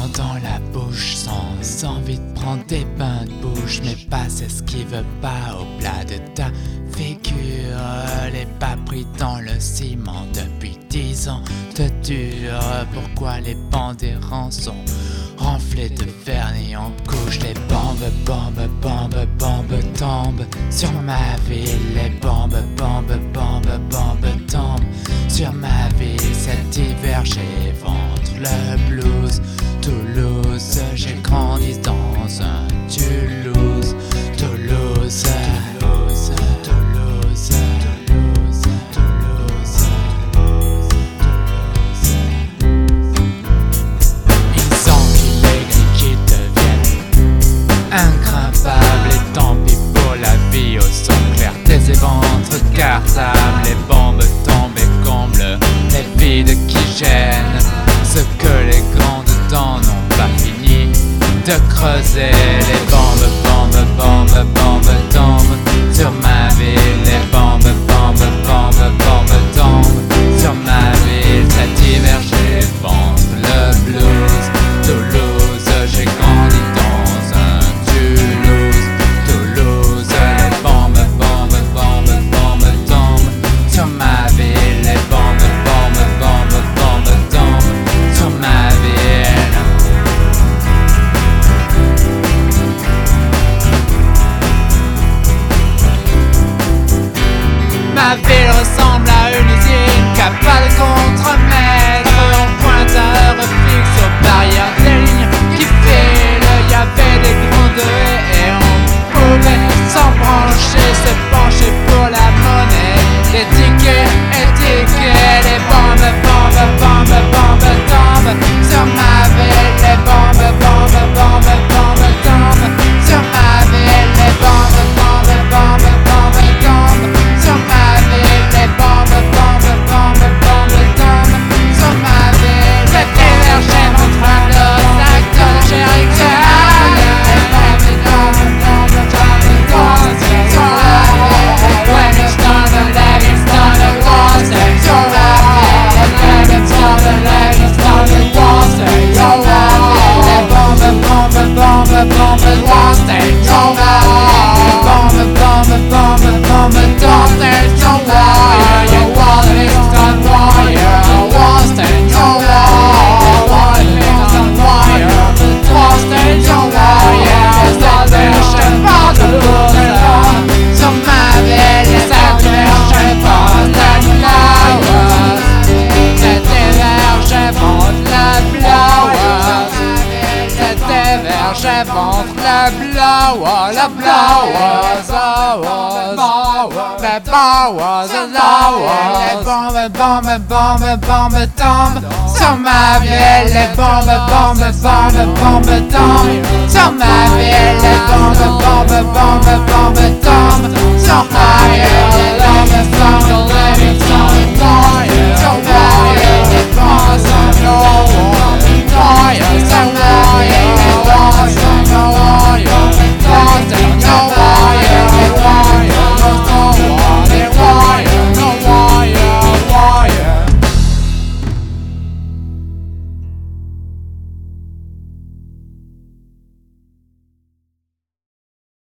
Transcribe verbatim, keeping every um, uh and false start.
dans la bouche, sans envie de prendre des bains de bouche, mais pas c'est ce qui veut pas au plat de ta figure. Les pas pris dans le ciment depuis dix ans te dure. Pourquoi les banderants sont renflés de vernis en couche? Les bombes, bombes, bombes, bombes tombent sur ma ville. Les bombes, bombes, bombes, bombes tombent sur ma ville. Cet hiver j'ai ventre le blues. Toulouse, j'ai grandi dans un Toulouse. Toulouse, Toulouse, Toulouse, Toulouse, Toulouse, Toulouse. Ils enculés qui deviennent incrapables. Et tant pis pour la vie au son clair des éventres cartables. Les bombes tombent et comblent les vides qui gênent ce que les grandes dents n'ont pas fini de creuser. Les bombes, bombes, bombes, bombes tombent sur ma ville. Les bombes, bombes, bombes, bombes tombent sur ma ville. Cet hiver j'ai ventre le blues. Toulouse, j'ai grandi dans un Toulouse. Toulouse, les bombes, bombes, bombes, bombes tombent sur ma ville. Les bombes, bombes, bombes, bombes tombent sur ma ville. Ma ville ressemble à une usine qui a pas de contre-mètre. En pointeur fixe aux barrières des lignes qui filent. Y avait des grandes haies et on pouvait s'en brancher, se pencher pour la monnaie. Les tickets et tickets, les bombes, bombes, bombes, bombes tombent sur ma ville. Les bombes, bombes, bombes, bombes tombent sur ma ville. Les bombes, bombes, bombes, bombes tombent sur ma ville. Les bombes, bombes, bombes, bombes tombent sur ma ville. Cet hiver j'ai mon train de sac de Jéricho. Les bombes, bombes, bombes, bombes tombent sur ma ville. When it's done, the leg is done, the walls stay sur ma ville. When it's done, the leg is done, the walls stay sur ma ville. Les bombes, bombes, bombes, bombes walls stay sur ma ville. Les bombes, bombes, bombes, bombes tombent sur ma ville. Your wall is done, warrior. Wall stay sur ma ville. Wall is done, warrior. Wall stay sur ma ville. Cet hiver j'ai pas de blues sur ma ville. Cet hiver j'ai pas de flowers. Cet hiver j'ai ventre la flowers. Cet hiver j'ai ventre la blower, la blowers, les blowers, les blowers. Les bombes, bombes, bombes, bombes tombent sur ma ville. Les bombes, bombes, bombes, bombes tombent sur ma ville. Les bombes, bombes, bombes, bombes tombent sur ma ville. Les bombes, bombes, bombes, bombes tombent sur ma ville.